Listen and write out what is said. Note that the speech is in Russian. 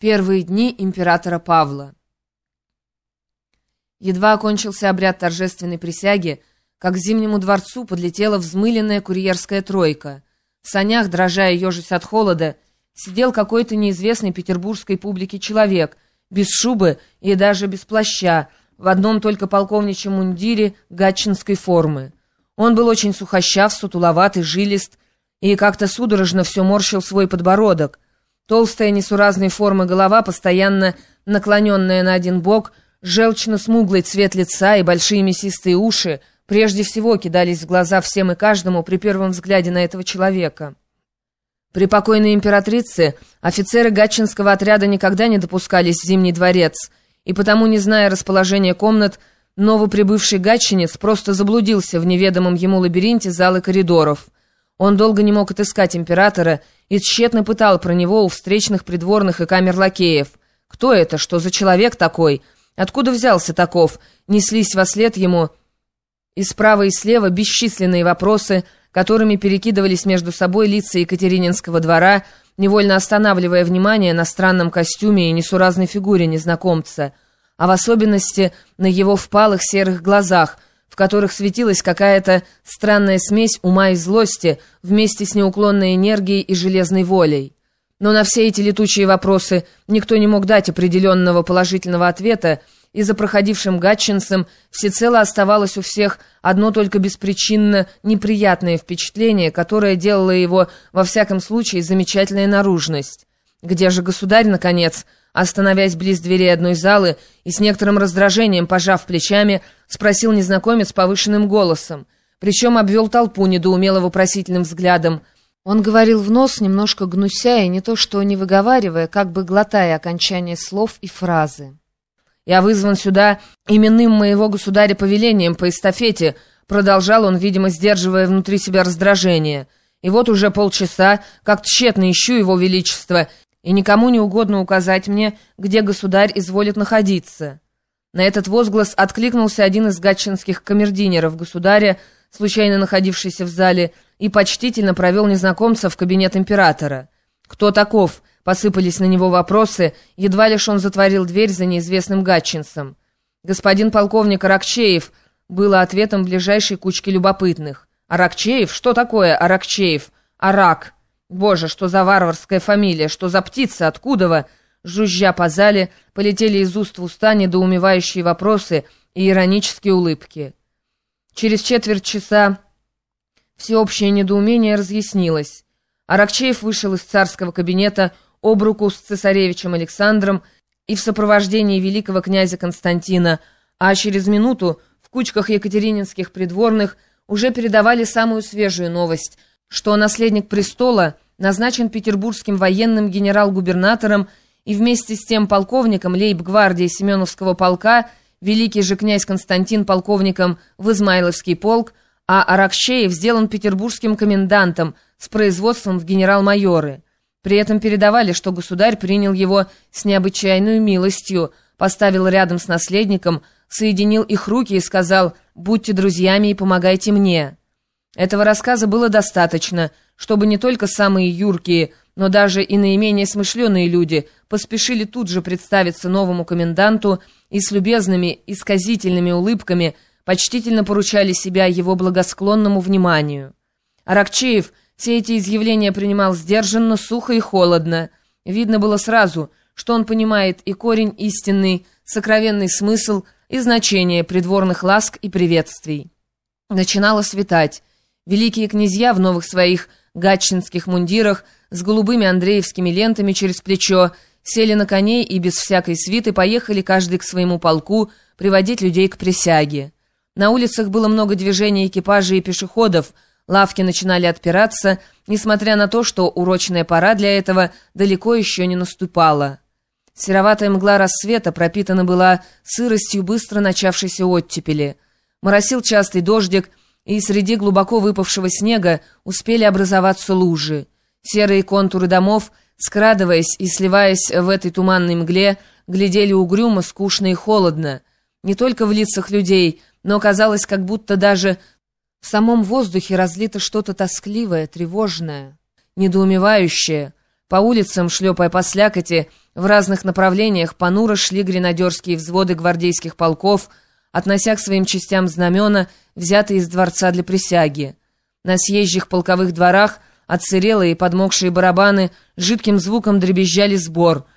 Первые дни императора Павла. Едва окончился обряд торжественной присяги, как к Зимнему дворцу подлетела взмыленная курьерская тройка. В санях, дрожа и ежась от холода, сидел какой-то неизвестный петербургской публике человек, без шубы и даже без плаща, в одном только полковничьем мундире гатчинской формы. Он был очень сухощав, сутуловатый, жилист, и как-то судорожно все морщил свой подбородок. Толстая несуразной формы голова, постоянно наклоненная на один бок, желчно-смуглый цвет лица и большие мясистые уши прежде всего кидались в глаза всем и каждому при первом взгляде на этого человека. При покойной императрице офицеры гатчинского отряда никогда не допускались в Зимний дворец, и потому, не зная расположения комнат, новоприбывший гатчинец просто заблудился в неведомом ему лабиринте зал и коридоров. Он долго не мог отыскать императора и тщетно пытал про него у встречных придворных и камер-лакеев. «Кто это? Что за человек такой? Откуда взялся таков?» Неслись вослед ему и справа и слева бесчисленные вопросы, которыми перекидывались между собой лица Екатерининского двора, невольно останавливая внимание на странном костюме и несуразной фигуре незнакомца, а в особенности на его впалых серых глазах, в которых светилась какая-то странная смесь ума и злости вместе с неуклонной энергией и железной волей. Но на все эти летучие вопросы никто не мог дать определенного положительного ответа, и за проходившим гатчинцем всецело оставалось у всех одно только беспричинно неприятное впечатление, которое делало его, во всяком случае, замечательная наружность. «Где же государь, наконец?» Остановясь близ дверей одной залы и с некоторым раздражением, пожав плечами, спросил незнакомец повышенным голосом, причем обвел толпу недоумело-вопросительным взглядом. Он говорил в нос, немножко гнуся и не то что не выговаривая, как бы глотая окончание слов и фразы. «Я вызван сюда именным моего государя повелением по эстафете», продолжал он, видимо, сдерживая внутри себя раздражение. «И вот уже полчаса, как тщетно ищу его величество, и никому не угодно указать мне, где государь изволит находиться». На этот возглас откликнулся один из гатчинских камердинеров государя, случайно находившийся в зале, и почтительно провел незнакомца в кабинет императора. «Кто таков?» — посыпались на него вопросы, едва лишь он затворил дверь за неизвестным гатчинцем. «Господин полковник Аракчеев», — было ответом ближайшей кучки любопытных. «Аракчеев? Что такое Аракчеев? Арак. Боже, что за варварская фамилия, что за птица, откуда вы?» Жужжа по зале, полетели из уст в уста недоумевающие вопросы и иронические улыбки. Через четверть часа всеобщее недоумение разъяснилось. Аракчеев вышел из царского кабинета об руку с цесаревичем Александром и в сопровождении великого князя Константина, а через минуту в кучках екатерининских придворных уже передавали самую свежую новость, что наследник престола назначен петербургским военным генерал-губернатором и вместе с тем полковником лейб-гвардии Семеновского полка, великий же князь Константин полковником в Измайловский полк, а Аракчеев сделан петербургским комендантом с производством в генерал-майоры. При этом передавали, что государь принял его с необычайной милостью, поставил рядом с наследником, соединил их руки и сказал «Будьте друзьями и помогайте мне». Этого рассказа было достаточно, чтобы не только самые юркие, но даже и наименее смышленые люди поспешили тут же представиться новому коменданту и с любезными и сказительными улыбками почтительно поручали себя его благосклонному вниманию. Аракчеев все эти изъявления принимал сдержанно, сухо и холодно. Видно было сразу, что он понимает и корень истинный, сокровенный смысл и значение придворных ласк и приветствий. Начинало светать. Великие князья в новых своих гатчинских мундирах с голубыми андреевскими лентами через плечо сели на коней и без всякой свиты поехали каждый к своему полку приводить людей к присяге. На улицах было много движений экипажей и пешеходов, лавки начинали отпираться, несмотря на то, что урочная пора для этого далеко еще не наступала. Сероватая мгла рассвета пропитана была сыростью быстро начавшейся оттепели. Моросил частый дождик, и среди глубоко выпавшего снега успели образоваться лужи. Серые контуры домов, скрадываясь и сливаясь в этой туманной мгле, глядели угрюмо, скучно и холодно. Не только в лицах людей, но казалось, как будто даже в самом воздухе разлито что-то тоскливое, тревожное, недоумевающее. По улицам, шлепая по слякоти, В разных направлениях понуро шли гренадерские взводы гвардейских полков, относя к своим частям знамена, взятые из дворца для присяги. На съезжих полковых дворах отсырелые и подмокшие барабаны жидким звуком дребезжали сбор,